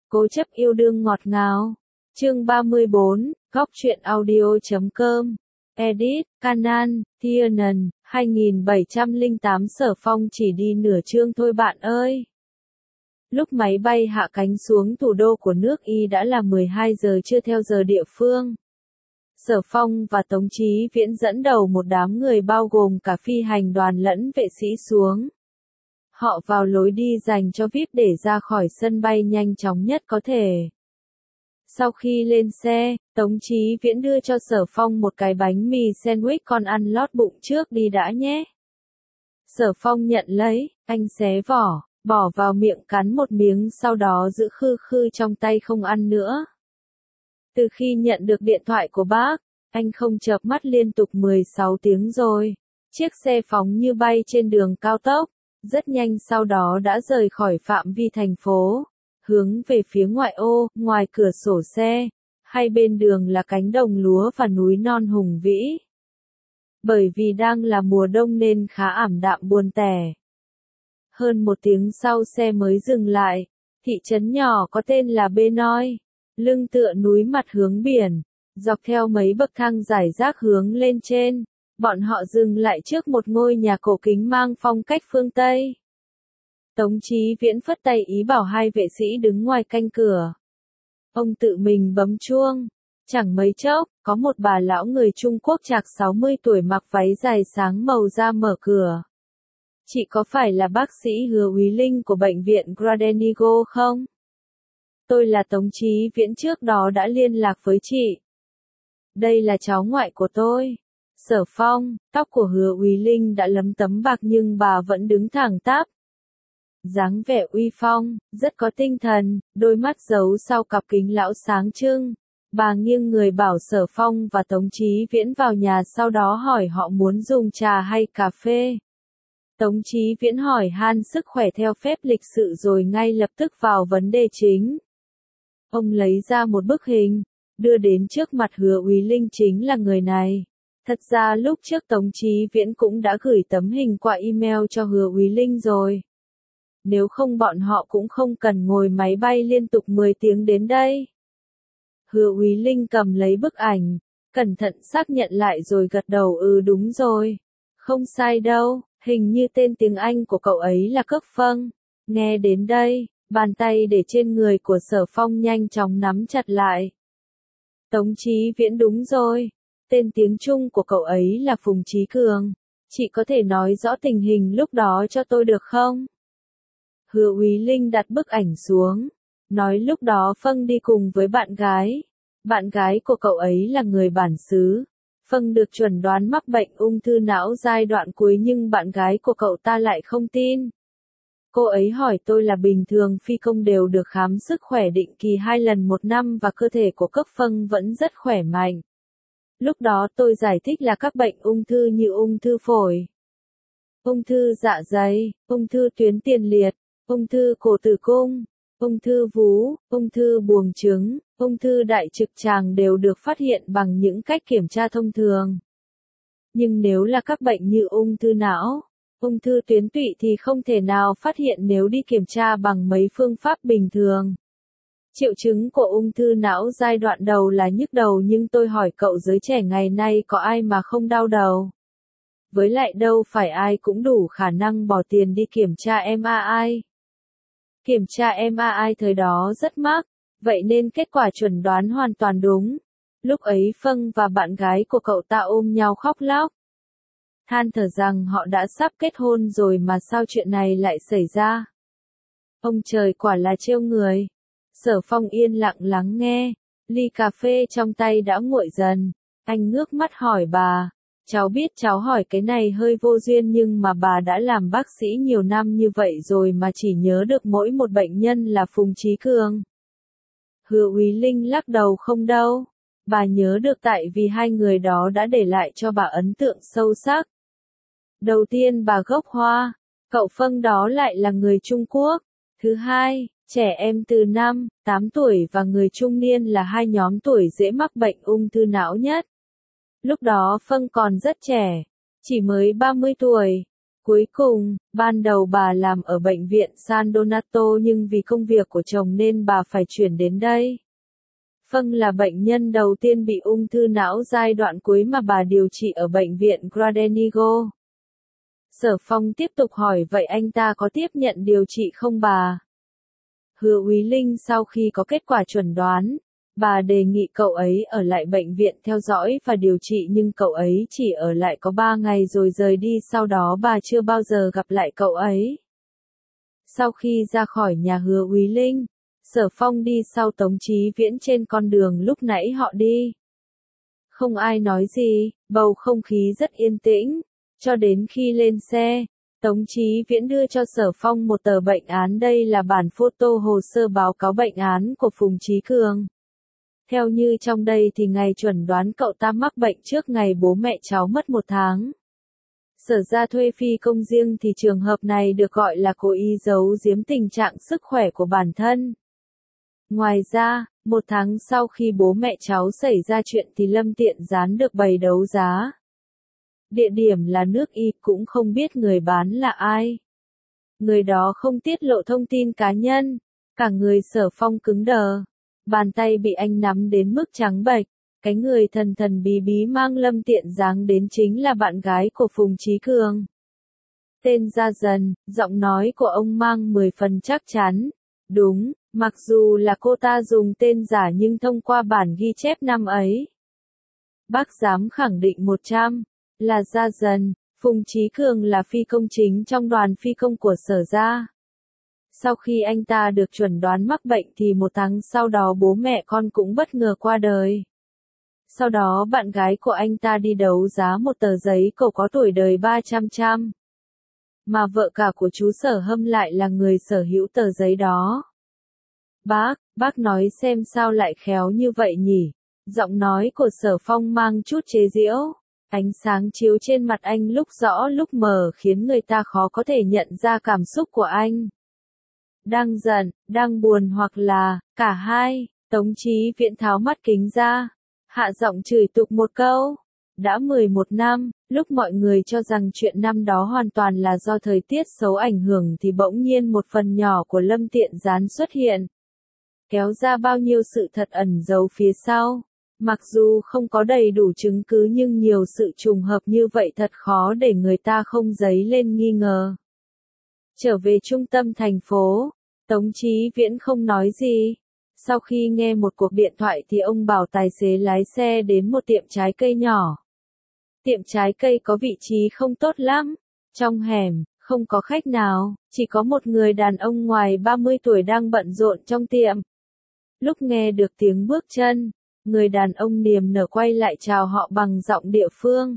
Cố chấp yêu đương ngọt ngào. Chương 34, góc truyện audio.com. Edit, Canan, Tiernan, 2708 Sở Phong chỉ đi nửa chương thôi bạn ơi. Lúc máy bay hạ cánh xuống thủ đô của nước Y đã là 12 giờ trưa theo giờ địa phương. Sở Phong và Tống Chí Viễn dẫn đầu một đám người bao gồm cả phi hành đoàn lẫn vệ sĩ xuống. Họ vào lối đi dành cho VIP để ra khỏi sân bay nhanh chóng nhất có thể. Sau khi lên xe, Tống Chí Viễn đưa cho Sở Phong một cái bánh mì sandwich con ăn lót bụng trước đi đã nhé. Sở Phong nhận lấy, anh xé vỏ, bỏ vào miệng cắn một miếng sau đó giữ khư khư trong tay không ăn nữa. Từ khi nhận được điện thoại của bác, anh không chợp mắt liên tục 16 tiếng rồi. Chiếc xe phóng như bay trên đường cao tốc, rất nhanh sau đó đã rời khỏi phạm vi thành phố, hướng về phía ngoại ô, ngoài cửa sổ xe, hai bên đường là cánh đồng lúa và núi non hùng vĩ. Bởi vì đang là mùa đông nên khá ảm đạm buồn tẻ. Hơn một tiếng sau xe mới dừng lại, thị trấn nhỏ có tên là Benoi, lưng tựa núi mặt hướng biển, dọc theo mấy bậc thang rải rác hướng lên trên, bọn họ dừng lại trước một ngôi nhà cổ kính mang phong cách phương Tây. Tống Chí Viễn phất tay ý bảo hai vệ sĩ đứng ngoài canh cửa. Ông tự mình bấm chuông. Chẳng mấy chốc, có một bà lão người Trung Quốc chạc 60 tuổi mặc váy dài sáng màu ra mở cửa. Chị có phải là bác sĩ Hứa Úy Linh của bệnh viện Gradenigo không? Tôi là Tống Chí Viễn trước đó đã liên lạc với chị. Đây là cháu ngoại của tôi. Sở Phong, tóc của Hứa Úy Linh đã lấm tấm bạc nhưng bà vẫn đứng thẳng tắp. Dáng vẻ uy phong, rất có tinh thần, đôi mắt giấu sau cặp kính lão sáng trưng. Bà nghiêng người bảo Sở Phong và Tống Chí Viễn vào nhà sau đó hỏi họ muốn dùng trà hay cà phê. Tống Chí Viễn hỏi han sức khỏe theo phép lịch sự rồi ngay lập tức vào vấn đề chính. Ông lấy ra một bức hình, đưa đến trước mặt Hứa Úy Linh chính là người này. Thật ra lúc trước Tống Chí Viễn cũng đã gửi tấm hình qua email cho Hứa Úy Linh rồi. Nếu không bọn họ cũng không cần ngồi máy bay liên tục 10 tiếng đến đây. Hứa Úy Linh cầm lấy bức ảnh, cẩn thận xác nhận lại rồi gật đầu đúng rồi. Không sai đâu, hình như tên tiếng Anh của cậu ấy là Cốc Phâng. Nghe đến đây, bàn tay để trên người của Sở Phong nhanh chóng nắm chặt lại. Tống Chí Viễn đúng rồi, tên tiếng Trung của cậu ấy là Phùng Chí Cường. Chị có thể nói rõ tình hình lúc đó cho tôi được không? Hứa Úy Linh đặt bức ảnh xuống, nói lúc đó Phâng đi cùng với bạn gái. Bạn gái của cậu ấy là người bản xứ. Phâng được chuẩn đoán mắc bệnh ung thư não giai đoạn cuối nhưng bạn gái của cậu ta lại không tin. Cô ấy hỏi tôi là bình thường phi công đều được khám sức khỏe định kỳ 2 lần một năm và cơ thể của Cốc Phâng vẫn rất khỏe mạnh. Lúc đó tôi giải thích là các bệnh ung thư như ung thư phổi, ung thư dạ dày, ung thư tuyến tiền liệt, ung thư cổ tử cung, ung thư vú, ung thư buồng trứng, ung thư đại trực tràng đều được phát hiện bằng những cách kiểm tra thông thường. Nhưng nếu là các bệnh như ung thư não, ung thư tuyến tụy thì không thể nào phát hiện nếu đi kiểm tra bằng mấy phương pháp bình thường. Triệu chứng của ung thư não giai đoạn đầu là nhức đầu nhưng tôi hỏi cậu giới trẻ ngày nay có ai mà không đau đầu. Với lại đâu phải ai cũng đủ khả năng bỏ tiền đi kiểm tra MRI. Kiểm tra MRI thời đó rất mắc, vậy nên kết quả chuẩn đoán hoàn toàn đúng. Lúc ấy Phâng và bạn gái của cậu ta ôm nhau khóc lóc. Than thở rằng họ đã sắp kết hôn rồi mà sao chuyện này lại xảy ra. Ông trời quả là trêu người. Sở Phong yên lặng lắng nghe, ly cà phê trong tay đã nguội dần. Anh ngước mắt hỏi bà, cháu biết cháu hỏi cái này hơi vô duyên nhưng mà bà đã làm bác sĩ nhiều năm như vậy rồi mà chỉ nhớ được mỗi một bệnh nhân là Phùng Chí Cường. Hứa Úy Linh lắc đầu không đâu, bà nhớ được tại vì hai người đó đã để lại cho bà ấn tượng sâu sắc. Đầu tiên bà gốc Hoa, cậu Phâng đó lại là người Trung Quốc. Thứ hai, trẻ em từ 5, 8 tuổi và người trung niên là hai nhóm tuổi dễ mắc bệnh ung thư não nhất. Lúc đó Phâng còn rất trẻ, chỉ mới 30 tuổi. Cuối cùng, ban đầu bà làm ở bệnh viện San Donato nhưng vì công việc của chồng nên bà phải chuyển đến đây. Phân là bệnh nhân đầu tiên bị ung thư não giai đoạn cuối mà bà điều trị ở bệnh viện Gradenigo. Sở Phong tiếp tục hỏi vậy anh ta có tiếp nhận điều trị không bà? Hứa Úy Linh sau khi có kết quả chuẩn đoán, bà đề nghị cậu ấy ở lại bệnh viện theo dõi và điều trị nhưng cậu ấy chỉ ở lại có 3 ngày rồi rời đi, sau đó bà chưa bao giờ gặp lại cậu ấy. Sau khi ra khỏi nhà Hứa Úy Linh, Sở Phong đi sau Tống Chí Viễn trên con đường lúc nãy họ đi. Không ai nói gì, bầu không khí rất yên tĩnh, cho đến khi lên xe. Tống Chí Viễn đưa cho Sở Phong một tờ bệnh án, đây là bản photo hồ sơ báo cáo bệnh án của Phùng Chí Cường. Theo như trong đây thì ngày chuẩn đoán cậu ta mắc bệnh trước ngày bố mẹ cháu mất 1 tháng. Sở ra thuê phi công riêng thì trường hợp này được gọi là cố ý giấu giếm tình trạng sức khỏe của bản thân. Ngoài ra, 1 tháng sau khi bố mẹ cháu xảy ra chuyện thì Lâm Tiện Gián được bày đấu giá. Địa điểm là nước Y, cũng không biết người bán là ai. Người đó không tiết lộ thông tin cá nhân. Cả người Sở Phong cứng đờ. Bàn tay bị anh nắm đến mức trắng bệch. Cái người thần thần bí bí mang Lâm Tiện Giáng đến chính là bạn gái của Phùng Chí Cường. Tên Gia Dần, giọng nói của ông mang 10 phần chắc chắn. Đúng, mặc dù là cô ta dùng tên giả nhưng thông qua bản ghi chép năm ấy, bác dám khẳng định 100 là Gia Dần. Phùng Chí Cường là phi công chính trong đoàn phi công của Sở Gia. Sau khi anh ta được chuẩn đoán mắc bệnh thì 1 tháng sau đó bố mẹ con cũng bất ngờ qua đời. Sau đó bạn gái của anh ta đi đấu giá một tờ giấy cậu có tuổi đời 300. Mà vợ cả của chú Sở Hâm lại là người sở hữu tờ giấy đó. Bác nói xem sao lại khéo như vậy nhỉ? Giọng nói của Sở Phong mang chút chế giễu. Ánh sáng chiếu trên mặt anh lúc rõ lúc mờ khiến người ta khó có thể nhận ra cảm xúc của anh. Đang giận, đang buồn hoặc là cả hai. Tống Chí Viễn tháo mắt kính ra, hạ giọng chửi tục một câu. Đã 11 năm, lúc mọi người cho rằng chuyện năm đó hoàn toàn là do thời tiết xấu ảnh hưởng thì bỗng nhiên một phần nhỏ của Lâm Tiện Gián xuất hiện. Kéo ra bao nhiêu sự thật ẩn giấu phía sau. Mặc dù không có đầy đủ chứng cứ nhưng nhiều sự trùng hợp như vậy thật khó để người ta không dấy lên nghi ngờ. Trở về trung tâm thành phố, Tống Chí Viễn không nói gì. Sau khi nghe một cuộc điện thoại thì ông bảo tài xế lái xe đến một tiệm trái cây nhỏ. Tiệm trái cây có vị trí không tốt lắm. Trong hẻm, không có khách nào, chỉ có một người đàn ông ngoài 30 tuổi đang bận rộn trong tiệm. Lúc nghe được tiếng bước chân, người đàn ông niềm nở quay lại chào họ bằng giọng địa phương.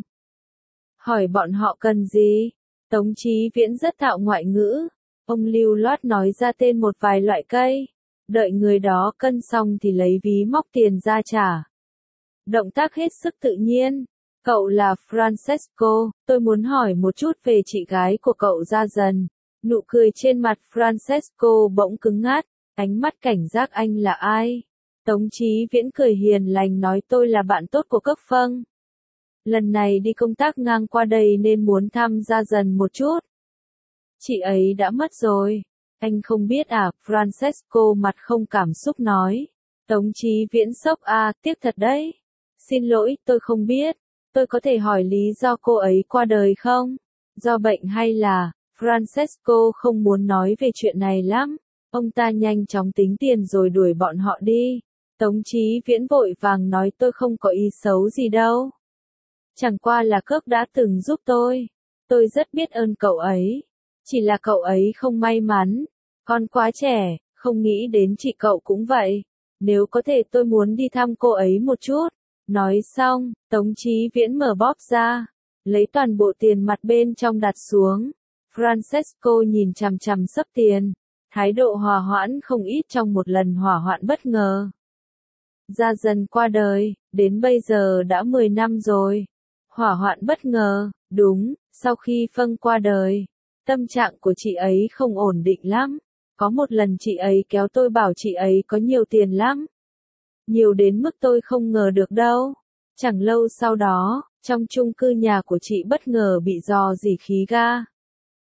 Hỏi bọn họ cần gì? Tống Chí Viễn rất thạo ngoại ngữ. Ông lưu loát nói ra tên một vài loại cây. Đợi người đó cân xong thì lấy ví móc tiền ra trả. Động tác hết sức tự nhiên. Cậu là Francesco, tôi muốn hỏi một chút về chị gái của cậu Gia Dần. Nụ cười trên mặt Francesco bỗng cứng ngắt, ánh mắt cảnh giác anh là ai? Tống Chí Viễn cười hiền lành nói tôi là bạn tốt của Cốc Phân. Lần này đi công tác ngang qua đây nên muốn thăm Gia Dần một chút. Chị ấy đã mất rồi. Anh không biết à? Francesco mặt không cảm xúc nói. Tống Chí Viễn sốc tiếc thật đấy. Xin lỗi, tôi không biết. Tôi có thể hỏi lý do cô ấy qua đời không? Do bệnh hay là... Francesco không muốn nói về chuyện này lắm. Ông ta nhanh chóng tính tiền rồi đuổi bọn họ đi. Tống Chí Viễn vội vàng nói tôi không có ý xấu gì đâu. Chẳng qua là Cốc đã từng giúp tôi. Tôi rất biết ơn cậu ấy. Chỉ là cậu ấy không may mắn. Con quá trẻ, không nghĩ đến chị cậu cũng vậy. Nếu có thể tôi muốn đi thăm cô ấy một chút. Nói xong, Tống Chí Viễn mở bóp ra. Lấy toàn bộ tiền mặt bên trong đặt xuống. Francesco nhìn chằm chằm xấp tiền. Thái độ hòa hoãn không ít trong một lần hỏa hoạn bất ngờ. Gia Dần qua đời, đến bây giờ đã 10 năm rồi. Hỏa hoạn bất ngờ, đúng, sau khi Phân qua đời. Tâm trạng của chị ấy không ổn định lắm. Có một lần chị ấy kéo tôi bảo chị ấy có nhiều tiền lắm. Nhiều đến mức tôi không ngờ được đâu. Chẳng lâu sau đó, trong chung cư nhà của chị bất ngờ bị rò rỉ khí ga.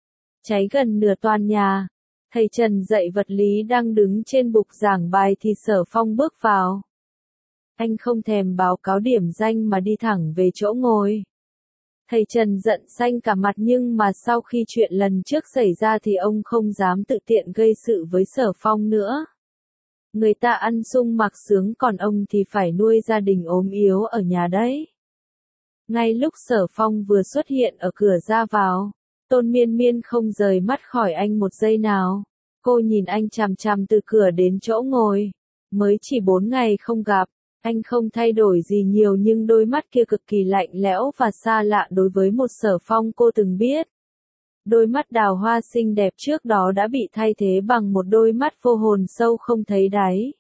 cháy gần nửa toàn nhà. Thầy Trần dạy vật lý đang đứng trên bục giảng bài thì Sở Phong bước vào. Anh không thèm báo cáo điểm danh mà đi thẳng về chỗ ngồi. Thầy Trần giận xanh cả mặt nhưng mà sau khi chuyện lần trước xảy ra thì ông không dám tự tiện gây sự với Sở Phong nữa. Người ta ăn sung mặc sướng còn ông thì phải nuôi gia đình ốm yếu ở nhà đấy. Ngay lúc Sở Phong vừa xuất hiện ở cửa ra vào, Tôn Miên Miên không rời mắt khỏi anh một giây nào. Cô nhìn anh chằm chằm từ cửa đến chỗ ngồi. Mới chỉ 4 ngày không gặp, anh không thay đổi gì nhiều nhưng đôi mắt kia cực kỳ lạnh lẽo và xa lạ đối với một Sở Phong cô từng biết. Đôi mắt đào hoa xinh đẹp trước đó đã bị thay thế bằng một đôi mắt vô hồn sâu không thấy đáy.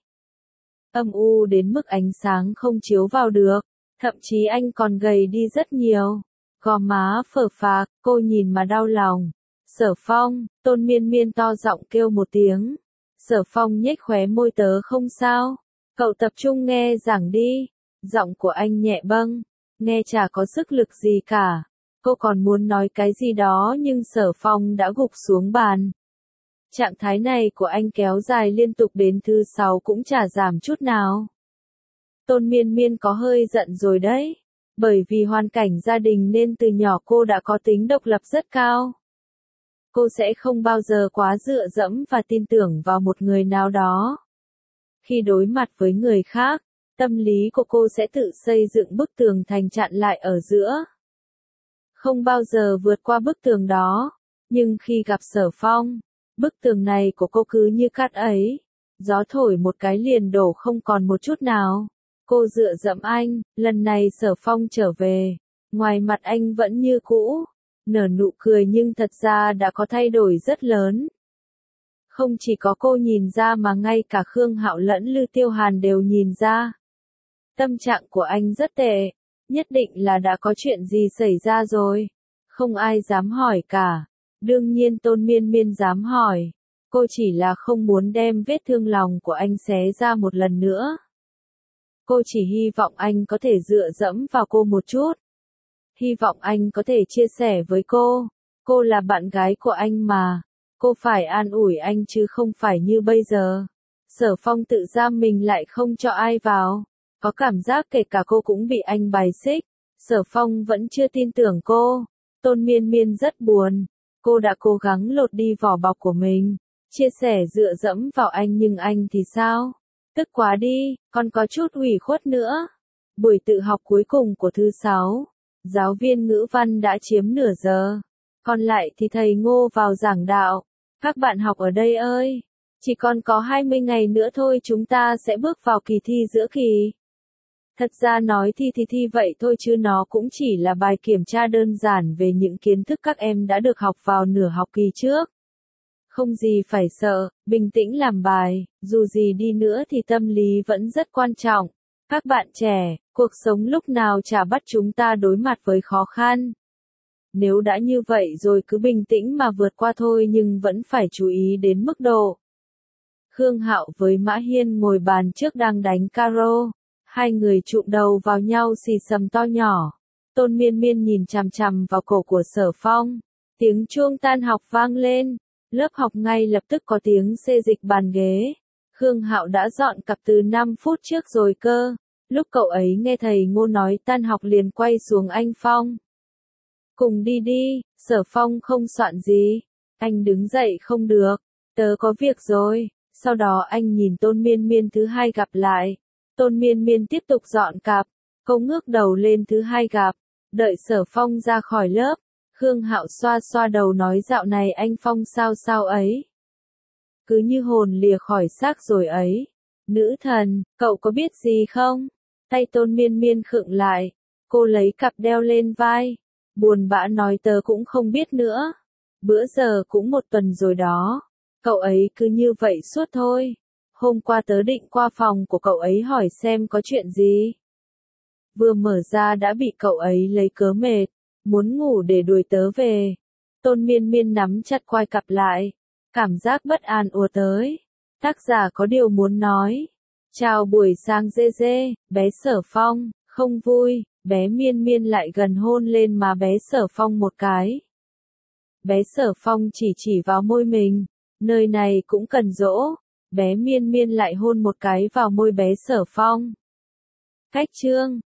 Âm u đến mức ánh sáng không chiếu vào được, thậm chí anh còn gầy đi rất nhiều. Gò má phờ phạc, cô nhìn mà đau lòng. Sở Phong, Tôn Miên Miên to giọng kêu một tiếng. Sở Phong nhếch khóe môi, tớ không sao. Cậu tập trung nghe giảng đi. Giọng của anh nhẹ bâng, nghe chả có sức lực gì cả. Cô còn muốn nói cái gì đó nhưng Sở Phong đã gục xuống bàn. Trạng thái này của anh kéo dài liên tục đến thứ 6 cũng chả giảm chút nào. Tôn Miên Miên có hơi giận rồi đấy. Bởi vì hoàn cảnh gia đình nên từ nhỏ cô đã có tính độc lập rất cao. Cô sẽ không bao giờ quá dựa dẫm và tin tưởng vào một người nào đó. Khi đối mặt với người khác, tâm lý của cô sẽ tự xây dựng bức tường thành chặn lại ở giữa. Không bao giờ vượt qua bức tường đó. Nhưng khi gặp Sở Phong, bức tường này của cô cứ như cát ấy. Gió thổi một cái liền đổ không còn một chút nào. Cô dựa dẫm anh, lần này Sở Phong trở về. Ngoài mặt anh vẫn như cũ, nở nụ cười nhưng thật ra đã có thay đổi rất lớn. Không chỉ có cô nhìn ra mà ngay cả Khương Hạo lẫn Lư Tiêu Hàn đều nhìn ra. Tâm trạng của anh rất tệ, nhất định là đã có chuyện gì xảy ra rồi. Không ai dám hỏi cả. Đương nhiên Tôn Miên Miên dám hỏi. Cô chỉ là không muốn đem vết thương lòng của anh xé ra một lần nữa. Cô chỉ hy vọng anh có thể dựa dẫm vào cô một chút. Hy vọng anh có thể chia sẻ với cô. Cô là bạn gái của anh mà. Cô phải an ủi anh chứ không phải như bây giờ. Sở Phong tự giam mình lại không cho ai vào. Có cảm giác kể cả cô cũng bị anh bài xích. Sở Phong vẫn chưa tin tưởng cô. Tôn Miên Miên rất buồn. Cô đã cố gắng lột đi vỏ bọc của mình. Chia sẻ dựa dẫm vào anh nhưng anh thì sao? Tức quá đi, còn có chút ủy khuất nữa. Buổi tự học cuối cùng của thứ 6. Giáo viên ngữ văn đã chiếm nửa giờ. Còn lại thì thầy Ngô vào giảng đạo. Các bạn học ở đây ơi! Chỉ còn có 20 ngày nữa thôi chúng ta sẽ bước vào kỳ thi giữa kỳ. Thật ra nói thi vậy thôi chứ nó cũng chỉ là bài kiểm tra đơn giản về những kiến thức các em đã được học vào nửa học kỳ trước. Không gì phải sợ, bình tĩnh làm bài, dù gì đi nữa thì tâm lý vẫn rất quan trọng. Các bạn trẻ, cuộc sống lúc nào chả bắt chúng ta đối mặt với khó khăn. Nếu đã như vậy rồi cứ bình tĩnh mà vượt qua thôi nhưng vẫn phải chú ý đến mức độ. Khương Hạo với Mã Hiên ngồi bàn trước đang đánh caro. Hai người chụm đầu vào nhau xì xầm to nhỏ. Tôn Miên Miên nhìn chằm chằm vào cổ của Sở Phong. Tiếng chuông tan học vang lên. Lớp học ngay lập tức có tiếng xê dịch bàn ghế. Khương Hạo đã dọn cặp từ 5 phút trước rồi cơ. Lúc cậu ấy nghe thầy Ngô nói tan học liền quay xuống anh Phong. Cùng đi đi, Sở Phong không soạn gì. Anh đứng dậy không được. Tớ có việc rồi. Sau đó anh nhìn Tôn Miên Miên thứ hai gặp lại. Tôn Miên Miên tiếp tục dọn cặp. Cô ngước đầu lên thứ hai gặp. Đợi Sở Phong ra khỏi lớp. Khương Hạo xoa xoa đầu nói dạo này anh Phong sao ấy. Cứ như hồn lìa khỏi xác rồi ấy. Nữ thần, cậu có biết gì không? Tay Tôn Miên Miên khựng lại. Cô lấy cặp đeo lên vai. Buồn bã nói tớ cũng không biết nữa. Bữa giờ cũng 1 tuần rồi đó. Cậu ấy cứ như vậy suốt thôi. Hôm qua tớ định qua phòng của cậu ấy hỏi xem có chuyện gì. Vừa mở ra đã bị cậu ấy lấy cớ mệt. Muốn ngủ để đuổi tớ về. Tôn Miên Miên nắm chặt quai cặp lại. Cảm giác bất an ùa tới. Tác giả có điều muốn nói. Chào buổi sáng dê dê, bé Sở Phong, không vui. Bé Miên Miên lại gần hôn lên má bé Sở Phong một cái. Bé Sở Phong chỉ vào môi mình. Nơi này cũng cần dỗ. Bé Miên Miên lại hôn một cái vào môi bé Sở Phong. Cách chương